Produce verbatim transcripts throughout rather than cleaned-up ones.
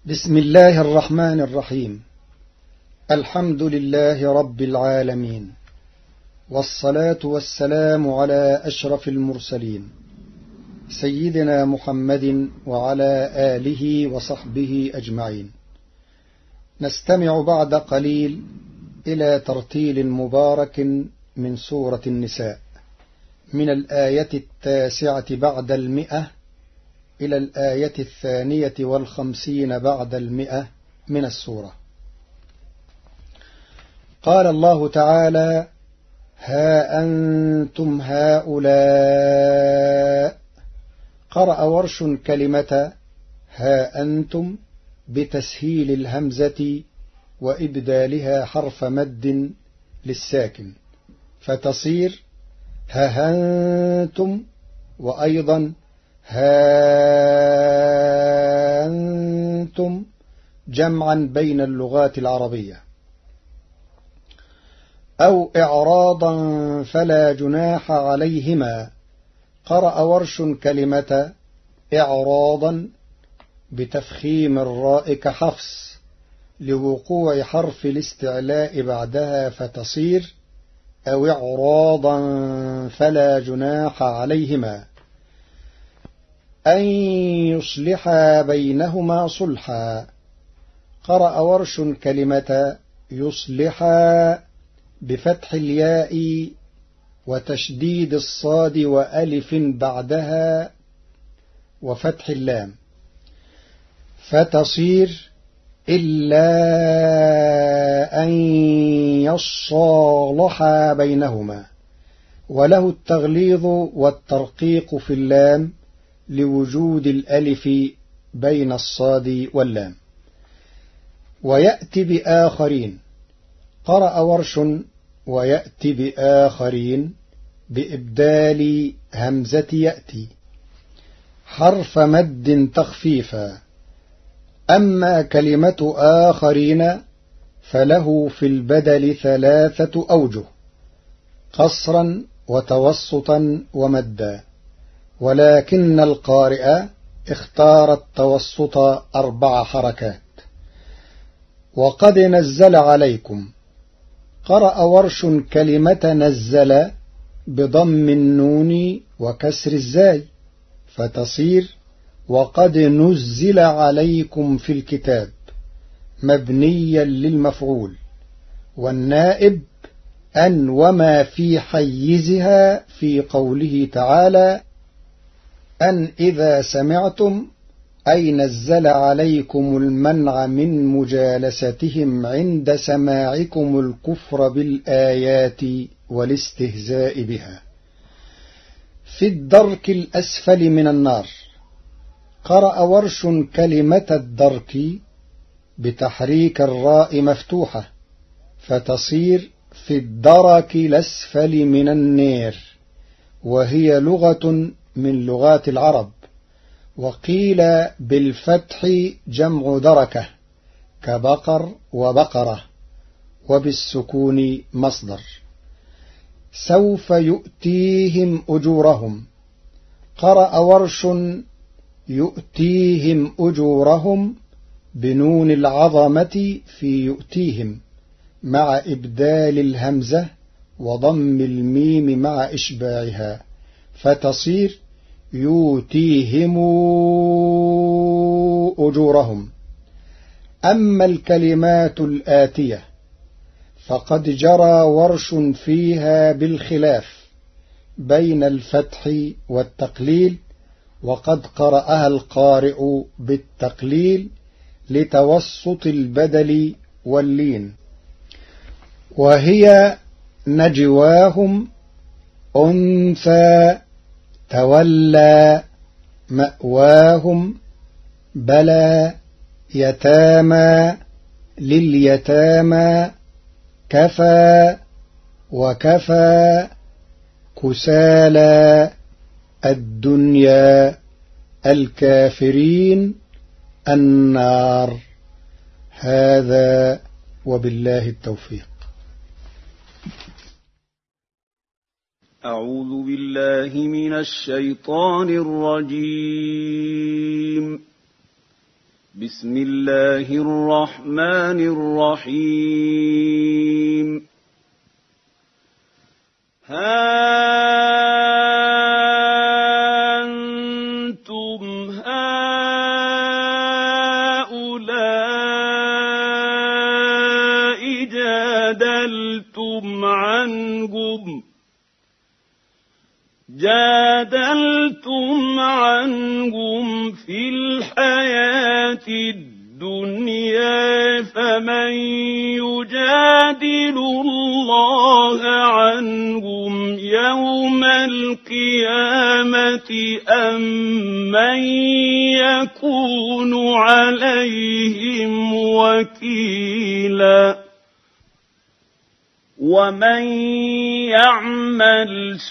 بسم الله الرحمن الرحيم. الحمد لله رب العالمين، والصلاة والسلام على أشرف المرسلين سيدنا محمد وعلى آله وصحبه أجمعين. نستمع بعد قليل إلى ترتيل مبارك من سورة النساء من الآية التاسعة بعد المئة إلى الآية الثانية والخمسين بعد المئة من السورة. قال الله تعالى: ها أنتم هؤلاء. قرأ ورش كلمة ها أنتم بتسهيل الهمزة وإبدالها حرف مد للساكن فتصير ها أنتم، وأيضا ها أنتم، جمعا بين اللغات العربية. أو إعراضا فلا جناح عليهما. قرأ ورش كلمة إعراضا بتفخيم الراء كحفص لوقوع حرف الاستعلاء بعدها فتصير أو إعراضا فلا جناح عليهما. أن يصلحا بينهما صلحا. قرأ ورش كلمة يصلحا بفتح الياء وتشديد الصاد وألف بعدها وفتح اللام فتصير إلا أن يصالحا بينهما، وله التغليظ والترقيق في اللام لوجود الألف بين الصاد واللام. ويأتي بآخرين. قرأ ورش ويأتي بآخرين بإبدال همزة يأتي حرف مد تخفيفا. أما كلمة آخرين فله في البدل ثلاثة أوجه: قصرا وتوسطا ومدا، ولكن القارئ اختار التوسط أربع حركات. وقد نزل عليكم. قرأ ورش كلمة نزل بضم النون وكسر الزاي فتصير وقد نزل عليكم في الكتاب مبنيا للمفعول، والنائب أن وما في حيزها في قوله تعالى: أن إذا سمعتم أي نزل عليكم المنع من مجالستهم عند سماعكم الكفر بالآيات والاستهزاء بها. في الدرك الأسفل من النار. قرأ ورش كلمة الدرك بتحريك الراء مفتوحة فتصير في الدرك الأسفل من النير، وهي لغة من لغات العرب. وقيل بالفتح جمع دركة كبقر وبقرة، وبالسكون مصدر. سوف يؤتيهم أجورهم. قرأ ورش يؤتيهم أجورهم بنون العظمة في يؤتيهم مع إبدال الهمزة وضم الميم مع إشباعها فتصير يؤتيهم أجورهم. أما الكلمات الآتية فقد جرى ورش فيها بالخلاف بين الفتح والتقليل، وقد قرأها القارئ بالتقليل لتوسط البدل واللين. وهي نجواهم، أنثى، تولى، مأواهم، بلى، يتامى، لليتامى، كفى وكفى، كسالى، الدنيا، الكافرين، النار. هذا وبالله التوفيق. أعوذ بالله من الشيطان الرجيم. بسم الله الرحمن الرحيم ها أنتم هؤلاء جادلتم عنهم جادلتم عنهم في الحياة الدنيا فمن يجادل الله عنهم يوم القيامة أم من يكون عليهم وكيلا ومن يعمل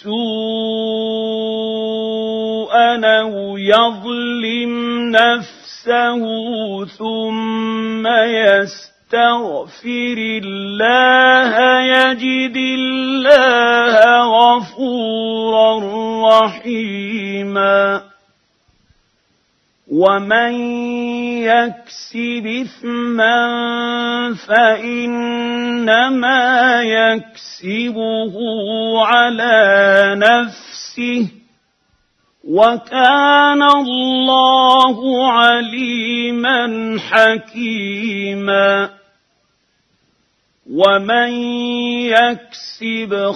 سوءا أو يظلم نفسه ثم يستغفر الله يجد الله غفورا رحيما ومن يكسب إثما فإنما يكسبه على نفسه وكان الله عليما حكيما ومن يكسب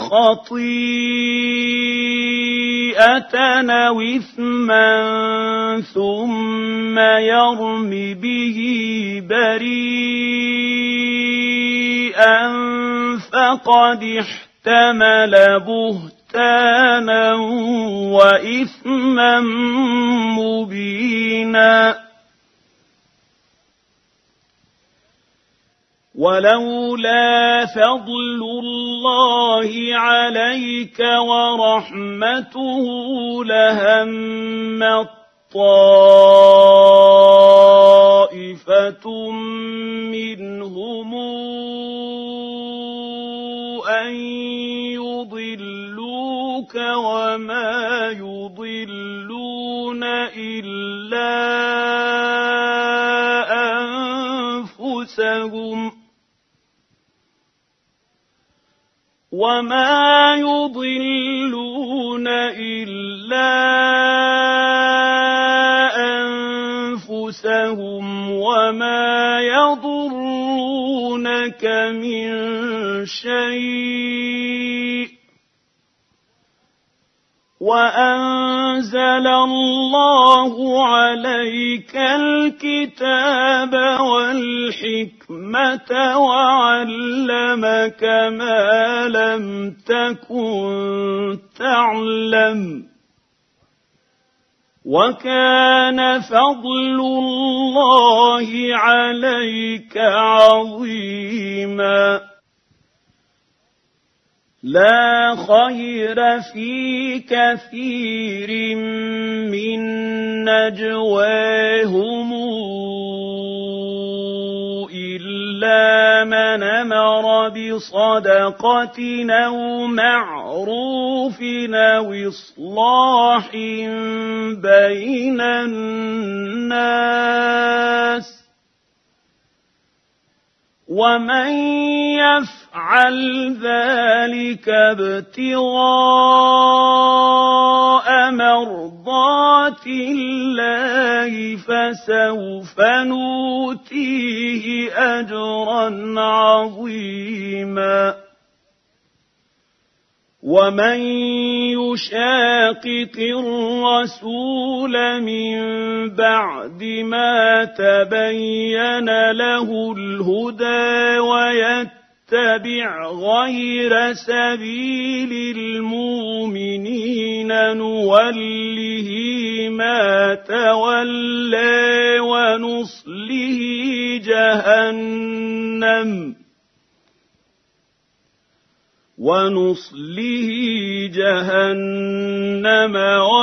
خطيئة أو إثما ثم يرم به بريئا فقد احتمل بهتانا وإثما مبينا ولولا فضل الله عليك ورحمته لهمت طائفة منهم أن يضلوك وما يضلون إلا أنفسهم وما يضلون إلا أنفسهم وما يضرونك من شيء وأنزل الله عليك الكتاب والحكمة وعلمك ما لم تكن تعلم وكان فضل الله عليك عظيما لا خير في كثير من نجواهم إلا من أمر بصدقة أو معروف أو إصلاح بين الناس ومن يفعل ذلك ابتغاء مرضات الله فسوف نؤتيه أجرا عظيما ومن يشاقق الرسول من بعد ما تبين له الهدى ويتبع غير سبيل المؤمنين نوله ما تولى ونصله جهنم ونصله جهنم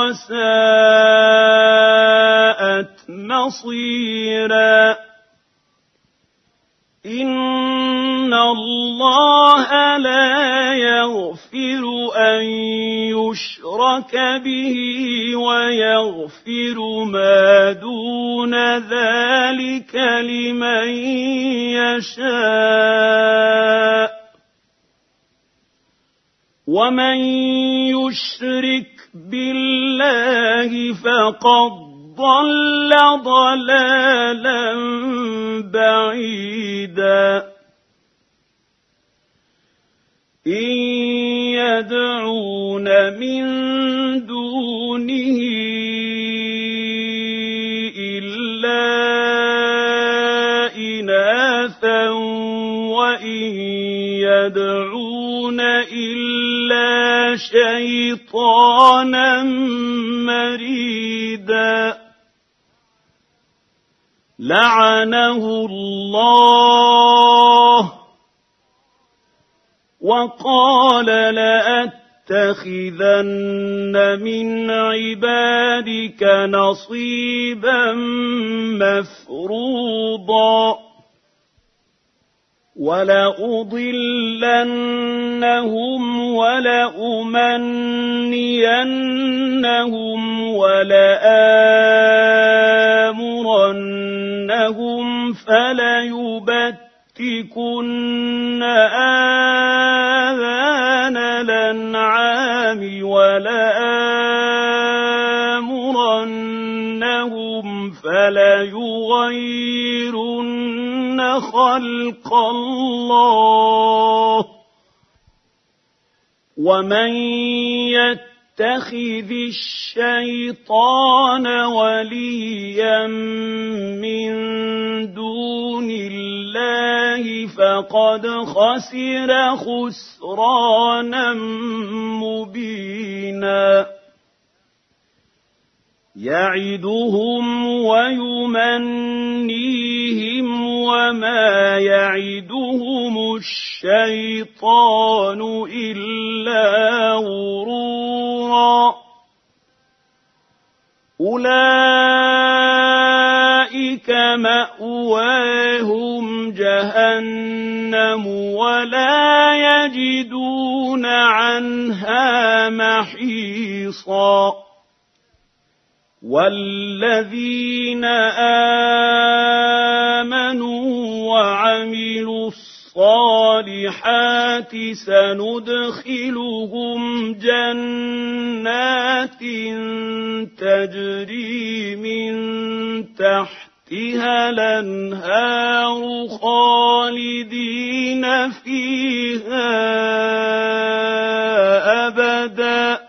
وساءت مصيرا إن الله لا يغفر أن يشرك يشرك به ويغفر ما دون ذلك لمن يشاء ومن يشرك بالله فقد ضل ضلالا بعيدا إن يدعون من دونه إلا إناثا وإن يدعون إلا شيطانا مريدا لعنه الله وقال لأتخذن من عبادك نصيبا مفروضا ولأضلنهم ولأمنينهم ولآمرنهم فليبتكن آذان الأنعام ولآمرنهم فليغيرن خلق الله ومن يتخذ الشيطان وليا من دون الله فقد خسر خسرانا مبينا يعدهم ويمنيهم وما يعدهم الشيطان إلا غرورا أولئك مأواهم جهنم ولا يجدون عنها محيصا والذين آمنوا وعملوا الصالحات سندخلهم جنات تجري من تحتها الأنهار خالدين فيها أبدا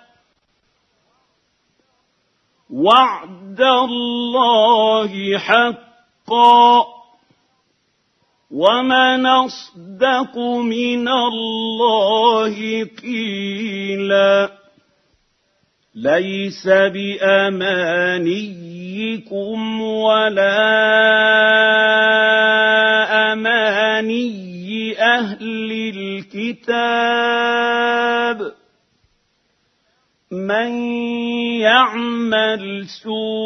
وعد الله حقا ومن أصدق من الله قيلا ليس بأمانيكم ولا أماني أهل الكتاب من يعمل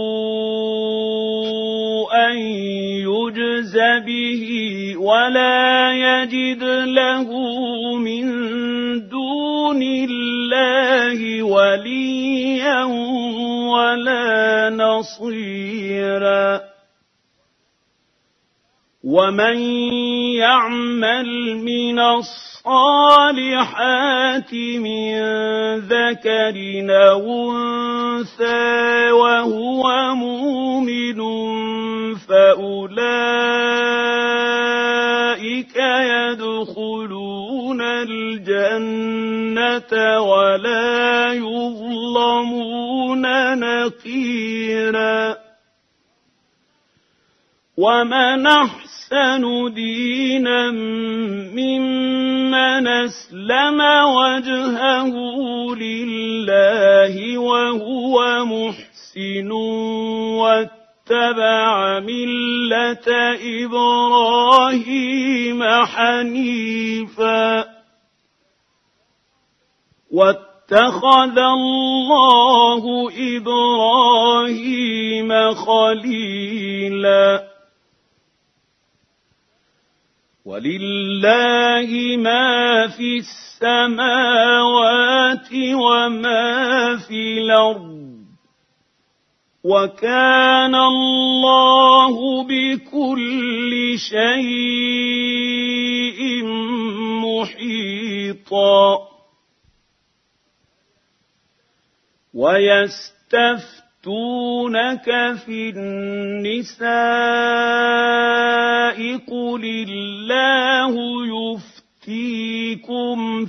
سوءا يجز به ولا يجد له من دون الله وليا ولا نصيرا ومن يعمل من الصالحات من ذكر أو أنثى وهو مؤمن فأولئك يدخلون الجنة ولا يظلمون نقيرا ومن أحسن دينا ممن أسلم وجهه لله وهو محسن واتبع ملة إبراهيم حنيفا واتخذ الله إبراهيم خليلا ولله ما في السماوات وما في الأرض وكان الله بكل شيء محيطا ويستفتونك في النساء قل الله يفتيكم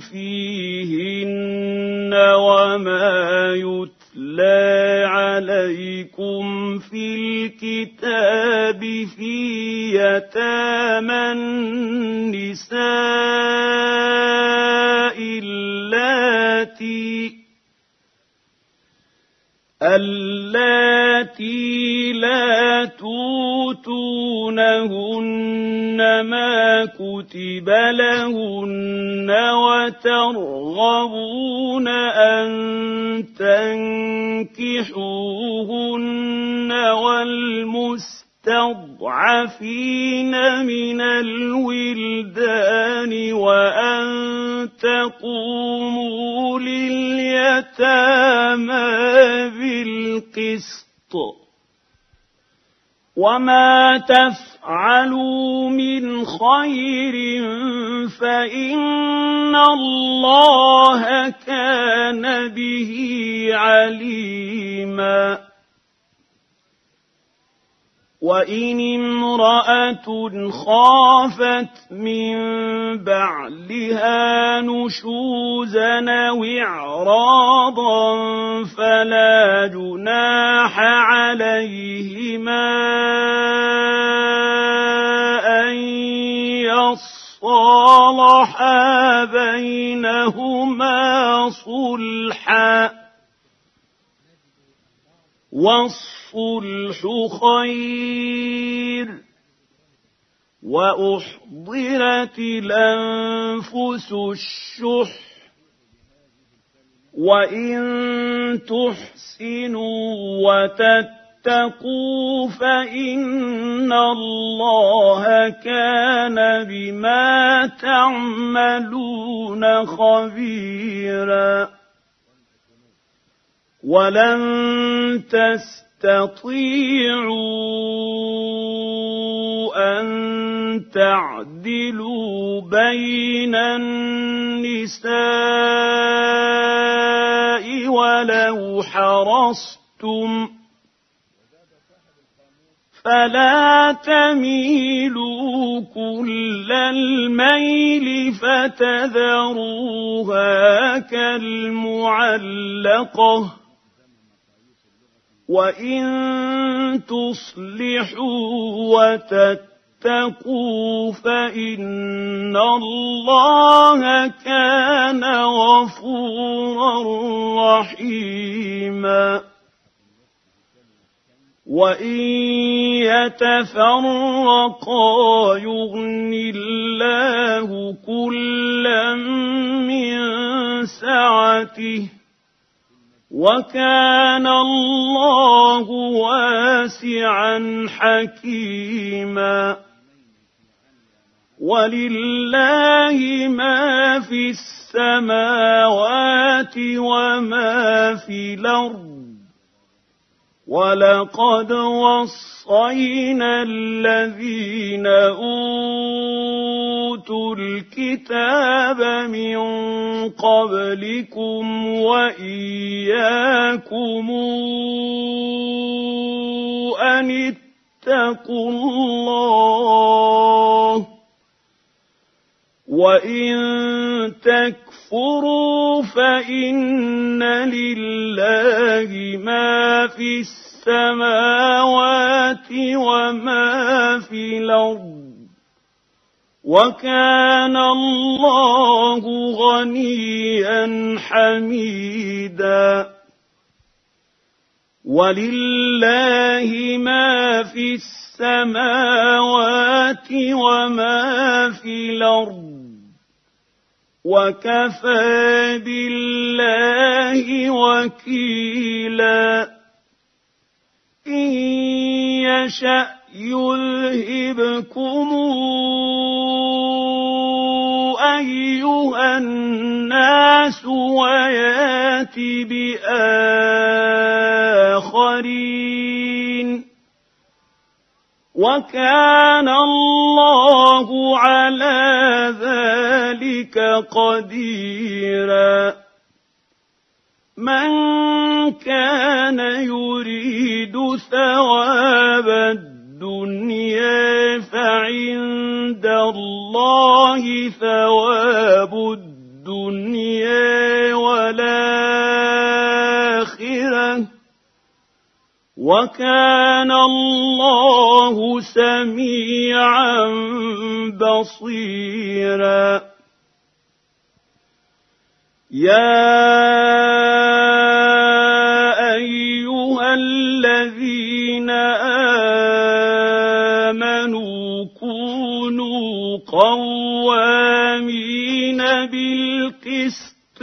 فيهن وما يتلى عليكم في الكتاب في يتامى النساء اللاتي اللاتي لا توتونهن ما كتب لهن وترغبون أن تنكحوهن والمستضعفين من الولدان وأن تقوموا لليتامى بالقسط وما تفعلوا من خير فإن الله كان به عليما وإن امرأة خافت من بعلها نشوزا أو إعراضا فلا جناح عليهما أن يصالحا بينهما صلحا والصلح خير وأحضرت الأنفس الشح وإن تحسنوا وتتقوا فإن الله كان بما تعملون خبيرا ولن تستطيعوا أن تعدلوا بين النساء ولو حرصتم فلا تميلوا كل الميل فتذروها كالمعلقة وإن تصلحوا وتتقوا فإن الله كان غفورا رحيما وإن يتفرقا يغن الله كلا من سعته وكان الله واسعا حكيما ولله ما في السماوات وما في الأرض ولقد وصينا الذين أوتوا الكتاب من قبلكم وإياكم أن اتقوا الله وإن تكفروا فإن لله ما في السماوات وما في الأرض وكان الله غنيا حميدا ولله ما في السماوات وما في الأرض وكفى بالله وكيلا إن يشأ يذهبكم أيها الناس ويات بآخرين وكان الله على ذلك قديرا من كان يريد ثواب الدنيا فعند الله ثواب الدنيا والآخرة وكان الله سميعا بصيرا يا أيها الذين آمنوا كونوا قوامين بالقسط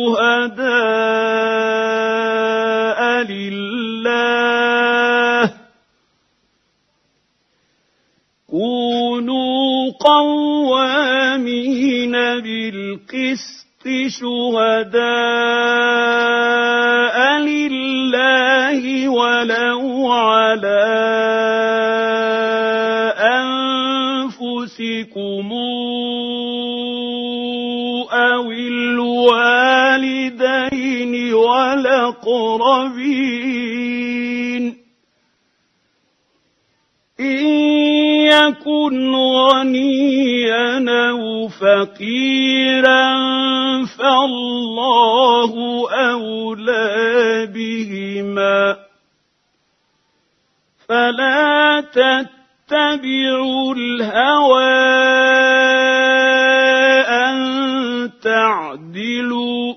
شهداء لله كونوا قوامين بالقسط شهداء لله ولو على أنفسكم أو الوالدين والأقربين إن يكن غنيا أو فقيرا فالله أولى بهما فلا تتبعوا الهوى أن تعدلوا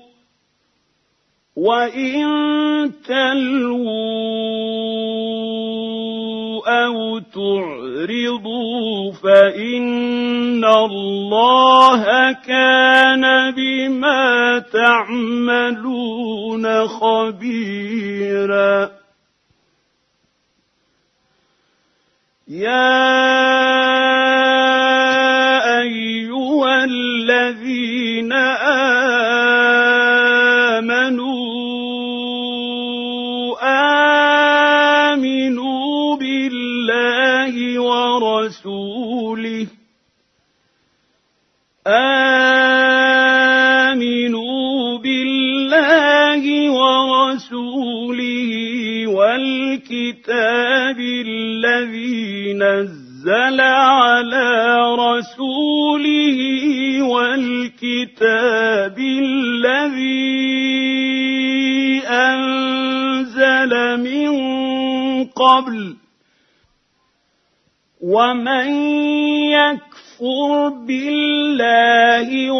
وإن تلووا أو تعرضوا فإن الله كان بما تعملون خبيرا يا أيها الذين آمنوا آمنوا بالله ورسوله آمنوا بالله ورسوله والكتاب الذي نزل على رسوله والكتاب الذي أنزل من قبل ومن يكفر بالله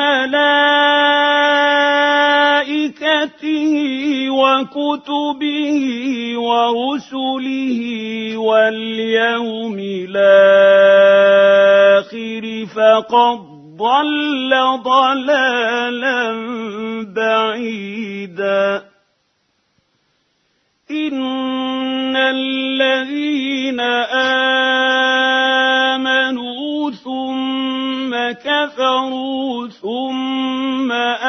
وملائكته وكتبه ورسله واليوم الآخر فقد ضل ضلالا بعيدا إن الذين آمنوا ثم كفروا ثم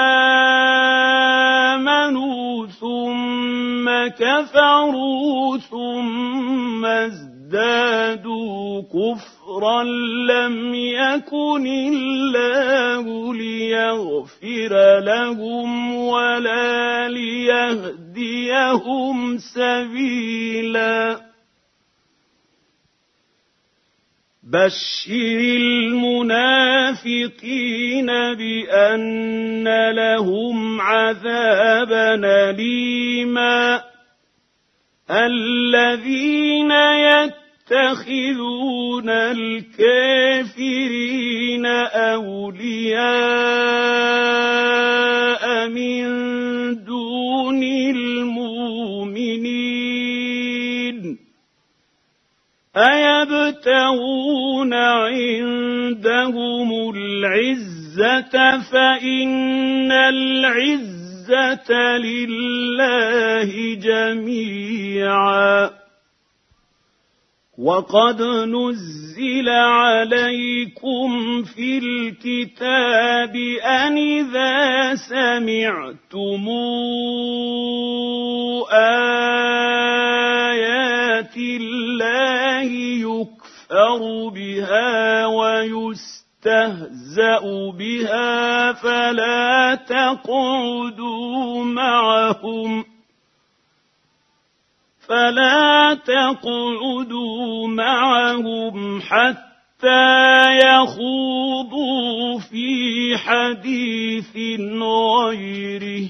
آمنوا ثم كفروا ثم ازدادوا كفرا لم يكن الله ليغفر لهم ولا ليهديهم سبيلا بشر المنافقين بأن لهم عذابا أليما الذين يتخذون الكافرين أولياء من دون المؤمنين أيبتغون عندهم العزة فإن العزة لله جميعا وقد نزل عليكم في الكتاب أن إذا سمعتم آيات الله يكفر بها ويستهزأ بها فلا تقعدوا معهم فلا تقعدوا معهم حتى يخوضوا في حديث غيره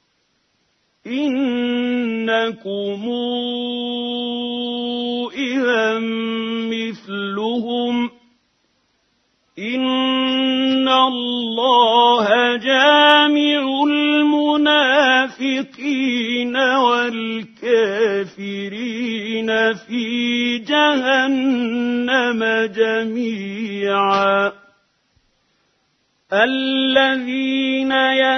إنكم إذا مثلهم إن الله جامع المنافقين والكافرين في جهنم جميعا الذين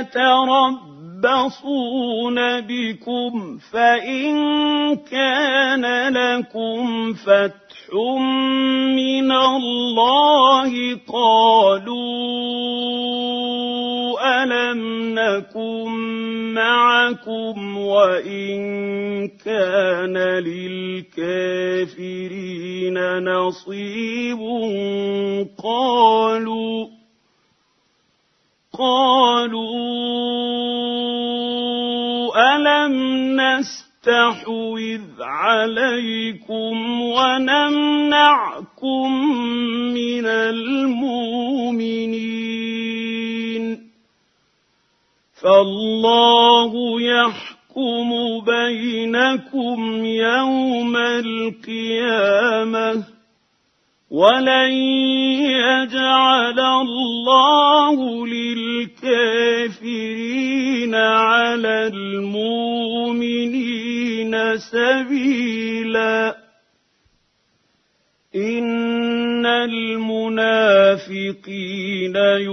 يتربصون بكم فإن كان لكم فتح من الله قالوا ألم نكن معكم وإن كان للكافرين نصيب قالوا قالوا ألم نستحوذ عليكم ونمنعكم من المؤمنين فالله يحكم بينكم يوم القيامة ولن يجعل الله للكافرين على المؤمنين سبيلا إن المنافقين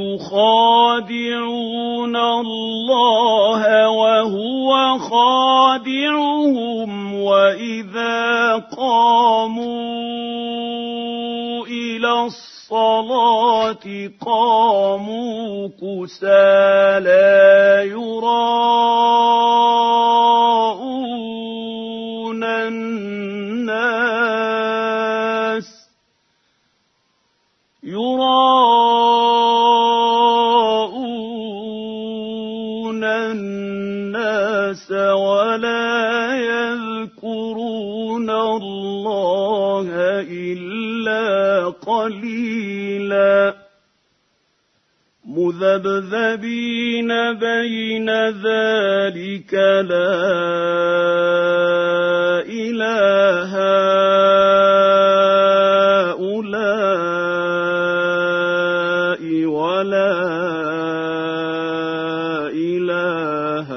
يخادعون الله وهو خادعهم وإذا قاموا إلى الصلاة قاموا كسالى يراءون الناس يراءون الناس ولا يذكرون الله إلا قليلا مذبذبين بين ذلك لا إله هؤلاء ولا إله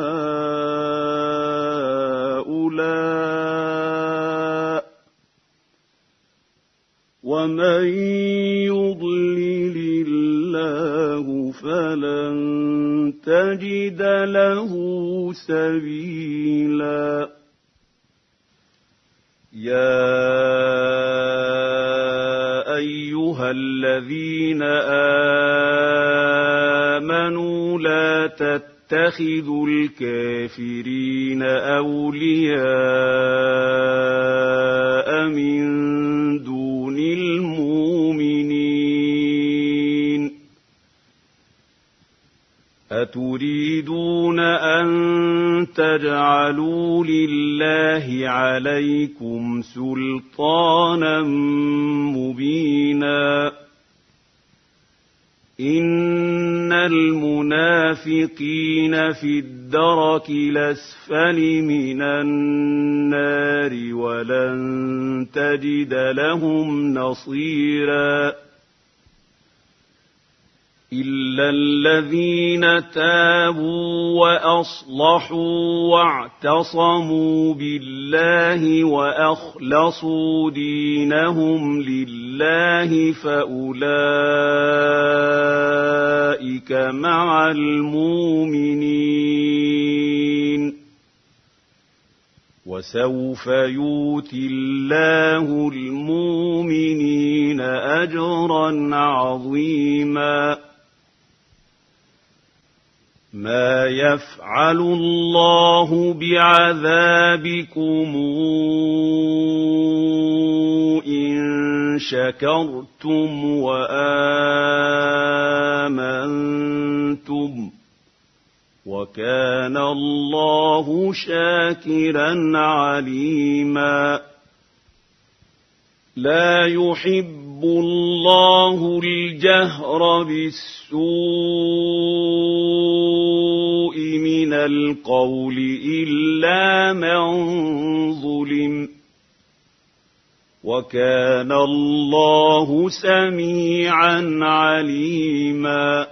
هؤلاء ومن يضلل الله فلن تجد له سبيلا يا أيها الذين آمنوا لا تتخذوا الكافرين أولياء من دون المؤمنين أتريدون أن تجعلوا لله عليكم سلطانا مبينا إن المنافقين في الدرك الأسفل من النار ولن تجد لهم نصيرا إلا الذين تابوا وأصلحوا واعتصموا بالله وأخلصوا دينهم لله فأولئك مع المؤمنين وسوف يؤتي الله المؤمنين أجرا عظيما ما يفعل الله بعذابكم إن شكرتم وآمنتم وكان الله شاكرا عليما لا يحب الله الجهر بالسوء من القول إلا من ظلم وكان الله سميعا عليما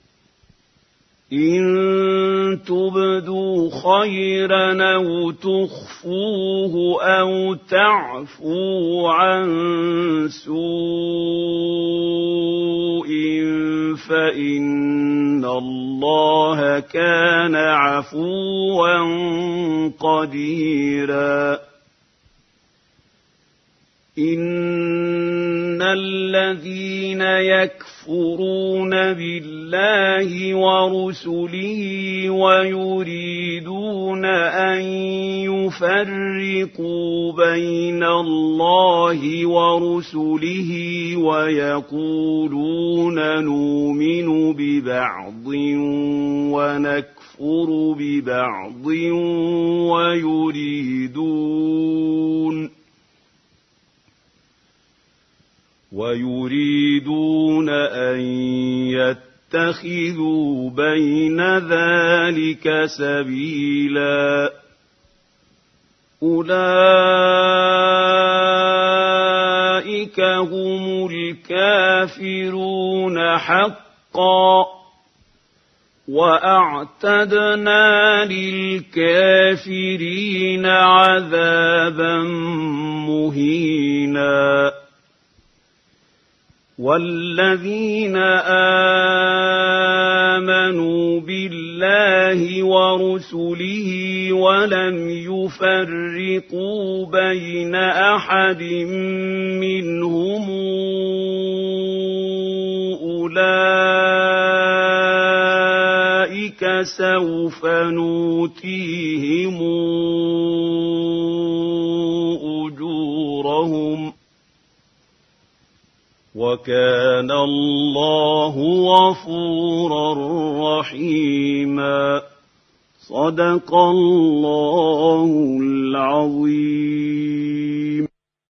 إن تبدوا خيرا أو تخفوه أو تعفوا عن سوء فإن الله كان عفوا قديرا إن الذين يكفرون بالله ورسله ويريدون أن يفرقوا بين الله ورسله ويقولون نؤمن ببعض ونكفر ببعض ويريدون ويريدون أن يتخذوا بين ذلك سبيلا أولئك هم الكافرون حقا وأعتدنا للكافرين عذابا مهينا والذين آمنوا بالله ورسله ولم يفرقوا بين أحد منهم أولئك سوف نؤتيهم أجورهم وكان الله غفورا رحيما صدق الله العظيم.